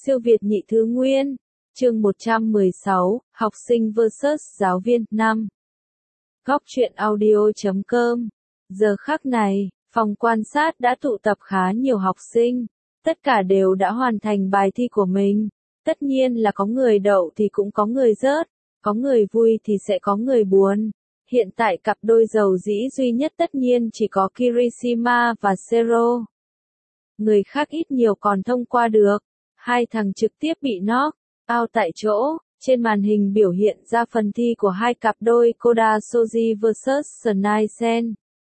Siêu Việt nhị thứ nguyên. Chương 116, học sinh vs giáo viên. 5. Góc truyện audio.com. Giờ khắc này, phòng quan sát đã tụ tập khá nhiều học sinh. Tất cả đều đã hoàn thành bài thi của mình. Tất nhiên là có người đậu thì cũng có người rớt, có người vui thì sẽ có người buồn. Hiện tại cặp đôi giàu dĩ duy nhất tất nhiên chỉ có Kirishima và Sero. Người khác ít nhiều còn thông qua được. Hai thằng trực tiếp bị knock out tại chỗ. Trên màn hình biểu hiện ra phần thi của hai cặp đôi Koda Shoji vs Sunai Sen.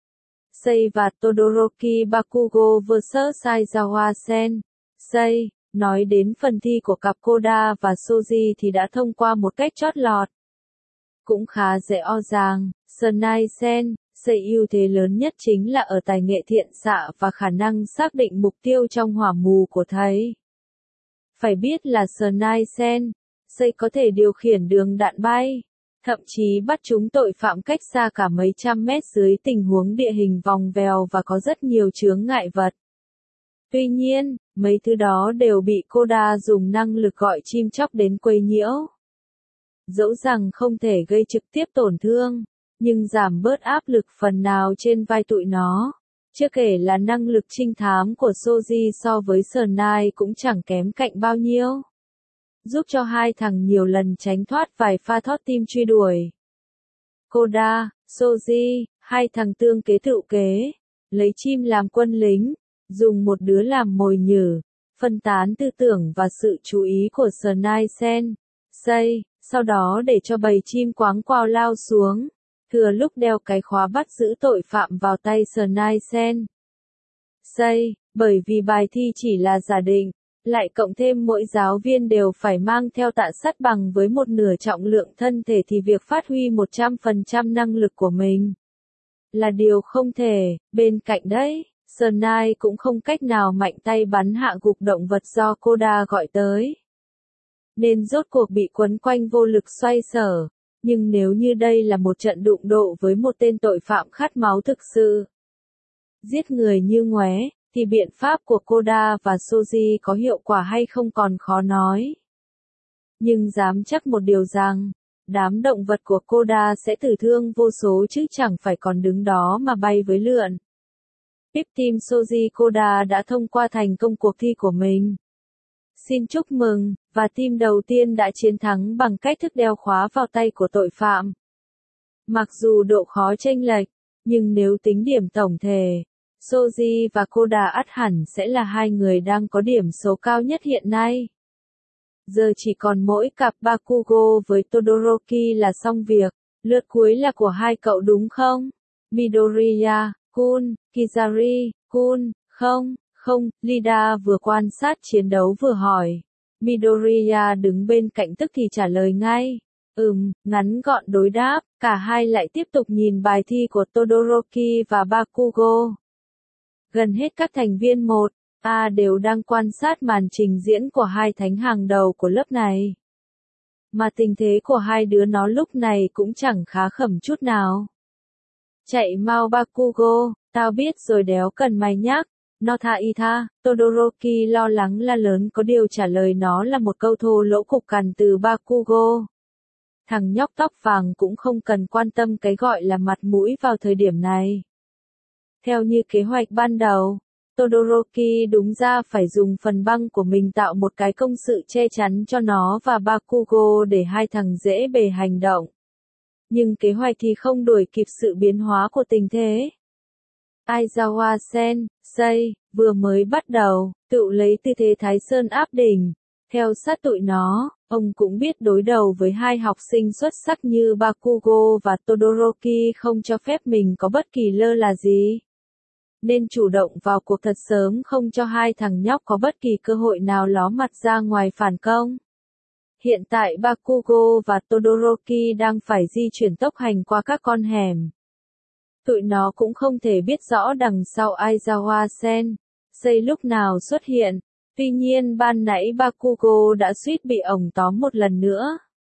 Sei và Todoroki Bakugo vs Aizawa Sen. Sei, nói đến phần thi của cặp Koda và Shoji thì đã thông qua một cách chót lọt. Cũng khá dễ dàng, Sunai Sen, Sei ưu thế lớn nhất chính là ở tài nghệ thiện xạ và khả năng xác định mục tiêu trong hỏa mù của thầy. Phải biết là Sunai Sen, Sei có thể điều khiển đường đạn bay, thậm chí bắt chúng tội phạm cách xa cả mấy trăm mét dưới tình huống địa hình vòng vèo và có rất nhiều chướng ngại vật. Tuy nhiên, mấy thứ đó đều bị Koda dùng năng lực gọi chim chóc đến quấy nhiễu. Dẫu rằng không thể gây trực tiếp tổn thương, nhưng giảm bớt áp lực phần nào trên vai tụi nó. Chưa kể là năng lực trinh thám của Shoji so với Sunai cũng chẳng kém cạnh bao nhiêu. Giúp cho hai thằng nhiều lần tránh thoát vài pha thót tim truy đuổi. Koda, Shoji, hai thằng tương kế tựu kế, lấy chim làm quân lính, dùng một đứa làm mồi nhử, phân tán tư tưởng và sự chú ý của Sunai Sen, Sei, sau đó để cho bầy chim quáng quao lao xuống, thừa lúc đeo cái khóa bắt giữ tội phạm vào tay Sunai Sen. Sei, bởi vì bài thi chỉ là giả định, lại cộng thêm mỗi giáo viên đều phải mang theo tạ sắt bằng với một nửa trọng lượng thân thể thì việc phát huy 100% năng lực của mình là điều không thể. Bên cạnh đấy, Sunai cũng không cách nào mạnh tay bắn hạ gục động vật do Koda gọi tới. Nên rốt cuộc bị quấn quanh vô lực xoay sở. Nhưng nếu như đây là một trận đụng độ với một tên tội phạm khát máu thực sự, giết người như ngoé, thì biện pháp của Koda và Shoji có hiệu quả hay không còn khó nói. Nhưng dám chắc một điều rằng, đám động vật của Koda sẽ tử thương vô số chứ chẳng phải còn đứng đó mà bay với lượn. VIP Team Shoji Koda đã thông qua thành công cuộc thi của mình. Xin chúc mừng, và team đầu tiên đã chiến thắng bằng cách thức đeo khóa vào tay của tội phạm. Mặc dù độ khó chênh lệch, nhưng nếu tính điểm tổng thể, Shoji và Koda ắt hẳn sẽ là hai người đang có điểm số cao nhất hiện nay. Giờ chỉ còn mỗi cặp Bakugo với Todoroki là xong việc, lượt cuối là của hai cậu đúng không? Midoriya-kun, Kizari-kun, không, Lida vừa quan sát chiến đấu vừa hỏi. Midoriya đứng bên cạnh tức thì trả lời ngay. Ngắn gọn đối đáp, cả hai lại tiếp tục nhìn bài thi của Todoroki và Bakugo. Gần hết các thành viên 1A đều đang quan sát màn trình diễn của hai thánh hàng đầu của lớp này. Mà tình thế của hai đứa nó lúc này cũng chẳng khá khẩm chút nào. Chạy mau Bakugo, tao biết rồi đéo cần mày nhắc. No tha y tha, Todoroki lo lắng la lớn có điều trả lời nó là một câu thô lỗ cục cằn từ Bakugo. Thằng nhóc tóc vàng cũng không cần quan tâm cái gọi là mặt mũi vào thời điểm này. Theo như kế hoạch ban đầu, Todoroki đúng ra phải dùng phần băng của mình tạo một cái công sự che chắn cho nó và Bakugo để hai thằng dễ bề hành động. Nhưng kế hoạch thì không đuổi kịp sự biến hóa của tình thế. Aizawa Sen, Sei, vừa mới bắt đầu, tự lấy tư thế Thái Sơn áp đỉnh. Theo sát tụi nó, ông cũng biết đối đầu với hai học sinh xuất sắc như Bakugo và Todoroki không cho phép mình có bất kỳ lơ là gì. Nên chủ động vào cuộc thật sớm không cho hai thằng nhóc có bất kỳ cơ hội nào ló mặt ra ngoài phản công. Hiện tại Bakugo và Todoroki đang phải di chuyển tốc hành qua các con hẻm. Tụi nó cũng không thể biết rõ đằng sau Aizawa Sen, Sei lúc nào xuất hiện, tuy nhiên ban nãy Bakugo đã suýt bị ổng tóm một lần nữa.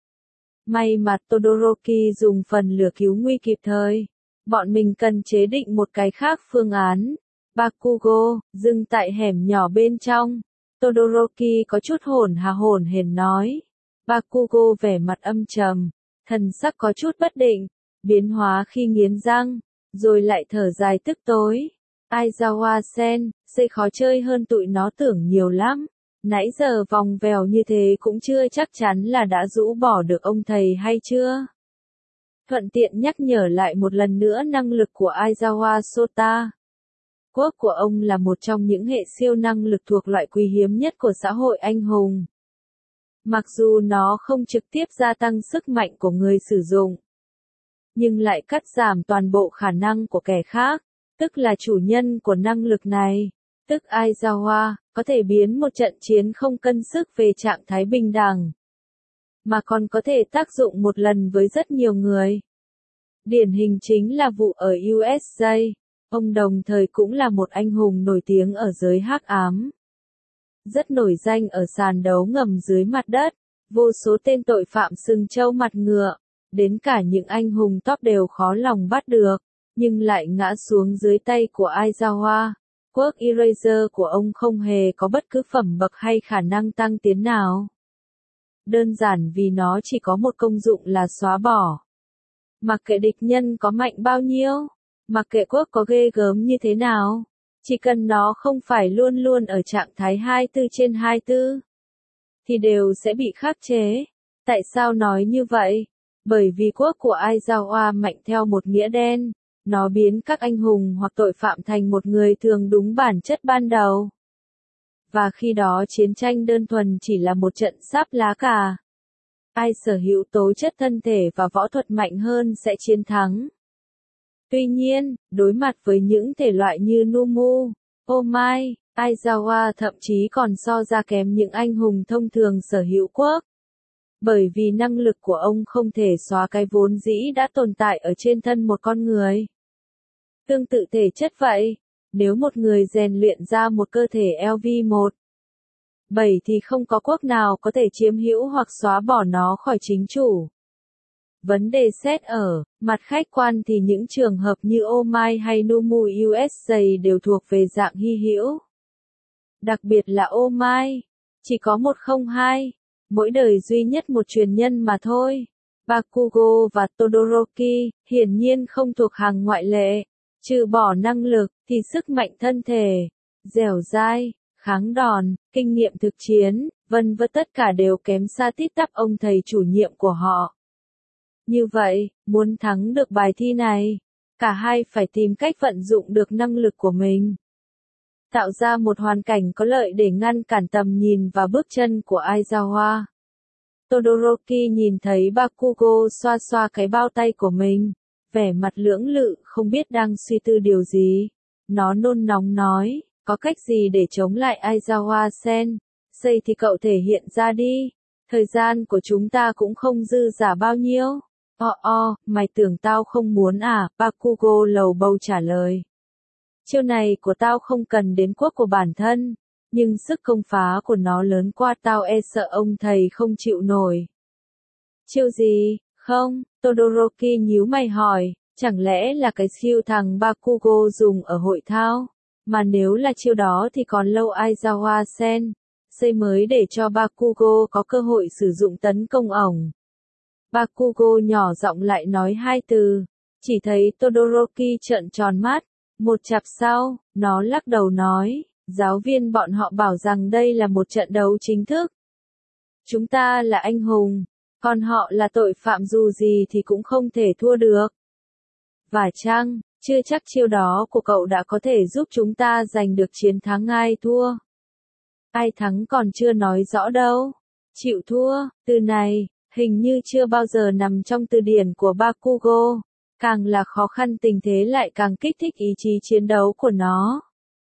May mà Todoroki dùng phần lửa cứu nguy kịp thời. Bọn mình cần chế định một cái khác phương án. Bakugo, dừng tại hẻm nhỏ bên trong. Todoroki có chút hổn hển nói. Bakugo vẻ mặt âm trầm, thần sắc có chút bất định, biến hóa khi nghiến răng, rồi lại thở dài tức tối. Aizawa-sen, xây khó chơi hơn tụi nó tưởng nhiều lắm. Nãy giờ vòng vèo như thế cũng chưa chắc chắn là đã rũ bỏ được ông thầy hay chưa? Thuận tiện nhắc nhở lại một lần nữa năng lực của Aizawa Sota. Quốc của ông là một trong những hệ siêu năng lực thuộc loại quý hiếm nhất của xã hội anh hùng. Mặc dù nó không trực tiếp gia tăng sức mạnh của người sử dụng, nhưng lại cắt giảm toàn bộ khả năng của kẻ khác, tức là chủ nhân của năng lực này, tức Aizawa, có thể biến một trận chiến không cân sức về trạng thái bình đẳng, mà còn có thể tác dụng một lần với rất nhiều người. Điển hình chính là vụ ở USA, ông đồng thời cũng là một anh hùng nổi tiếng ở giới hắc ám. Rất nổi danh ở sàn đấu ngầm dưới mặt đất, vô số tên tội phạm sừng trâu mặt ngựa, đến cả những anh hùng top đều khó lòng bắt được, nhưng lại ngã xuống dưới tay của Aizawa. Quirk Eraser của ông không hề có bất cứ phẩm bậc hay khả năng tăng tiến nào. Đơn giản vì nó chỉ có một công dụng là xóa bỏ. Mặc kệ địch nhân có mạnh bao nhiêu, mặc kệ Quirk có ghê gớm như thế nào, chỉ cần nó không phải luôn luôn ở trạng thái 24/24, thì đều sẽ bị khắc chế. Tại sao nói như vậy? Bởi vì Quirk của Aizawa mạnh theo một nghĩa đen. Nó biến các anh hùng hoặc tội phạm thành một người thường đúng bản chất ban đầu. Và khi đó chiến tranh đơn thuần chỉ là một trận sáp lá cà. Ai sở hữu tố chất thân thể và võ thuật mạnh hơn sẽ chiến thắng. Tuy nhiên, đối mặt với những thể loại như Numu, Omai, Aizawa thậm chí còn so ra kém những anh hùng thông thường sở hữu Quirk. Bởi vì năng lực của ông không thể xóa cái vốn dĩ đã tồn tại ở trên thân một con người. Tương tự thể chất vậy, nếu một người rèn luyện ra một cơ thể LV1-7 thì không có Quirk nào có thể chiếm hữu hoặc xóa bỏ nó khỏi chính chủ. Vấn đề xét ở mặt khách quan thì những trường hợp như Omai hay Numu USA đều thuộc về dạng hy hữu. Đặc biệt là Omai, chỉ có 102, mỗi đời duy nhất một truyền nhân mà thôi. Bakugo và Todoroki hiển nhiên không thuộc hàng ngoại lệ. Trừ bỏ năng lực, thì sức mạnh thân thể, dẻo dai, kháng đòn, kinh nghiệm thực chiến, vân vân tất cả đều kém xa tít tắp ông thầy chủ nhiệm của họ. Như vậy, muốn thắng được bài thi này, cả hai phải tìm cách vận dụng được năng lực của mình. Tạo ra một hoàn cảnh có lợi để ngăn cản tầm nhìn và bước chân của Aizawa. Todoroki nhìn thấy Bakugo xoa xoa cái bao tay của mình. Vẻ mặt lưỡng lự không biết đang suy tư điều gì. Nó nôn nóng nói, có cách gì để chống lại Aizawa-sen? Xây thì cậu thể hiện ra đi. Thời gian của chúng ta cũng không dư giả bao nhiêu. Mày tưởng tao không muốn à? Bakugo lầu bầu trả lời. Chiêu này của tao không cần đến Quirk của bản thân, nhưng sức công phá của nó lớn qua tao e sợ ông thầy không chịu nổi. Chiêu gì? Không, Todoroki nhíu mày hỏi, chẳng lẽ là cái chiêu thằng Bakugo dùng ở hội thao? Mà nếu là chiêu đó thì còn lâu Aizawa-sen, xây mới để cho Bakugo có cơ hội sử dụng tấn công ổng. Bakugo nhỏ giọng lại nói hai từ, chỉ thấy Todoroki trợn tròn mắt, một chặp sau, nó lắc đầu nói, giáo viên bọn họ bảo rằng đây là một trận đấu chính thức. Chúng ta là anh hùng. Còn họ là tội phạm dù gì thì cũng không thể thua được. Và chăng, chưa chắc chiêu đó của cậu đã có thể giúp chúng ta giành được chiến thắng ai thua. Ai thắng còn chưa nói rõ đâu. Chịu thua, từ này, hình như chưa bao giờ nằm trong từ điển của Bakugo. Càng là khó khăn tình thế lại càng kích thích ý chí chiến đấu của nó.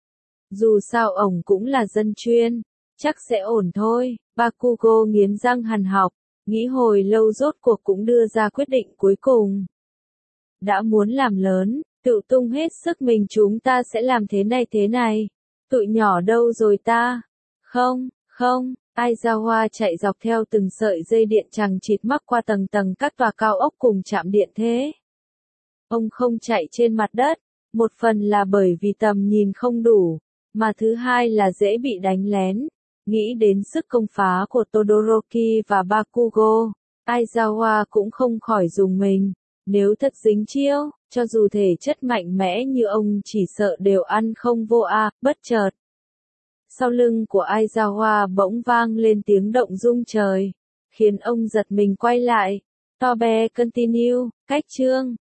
Dù sao ổng cũng là dân chuyên, chắc sẽ ổn thôi. Bakugo nghiến răng hằn học. Nghĩ hồi lâu rốt cuộc cũng đưa ra quyết định cuối cùng. Đã muốn làm lớn, tự tung hết sức mình chúng ta sẽ làm thế này. Tụi nhỏ đâu rồi ta? Không, Aizawa chạy dọc theo từng sợi dây điện chằng chịt mắc qua tầng tầng các tòa cao ốc cùng trạm điện thế. Ông không chạy trên mặt đất, một phần là bởi vì tầm nhìn không đủ, mà thứ hai là dễ bị đánh lén. Nghĩ đến sức công phá của Todoroki và Bakugo, Aizawa cũng không khỏi rùng mình. Nếu thật dính chiêu, cho dù thể chất mạnh mẽ như ông chỉ sợ đều ăn không vô a. Bất chợt, sau lưng của Aizawa bỗng vang lên tiếng động rung trời, khiến ông giật mình quay lại. Tobe continue, cách chương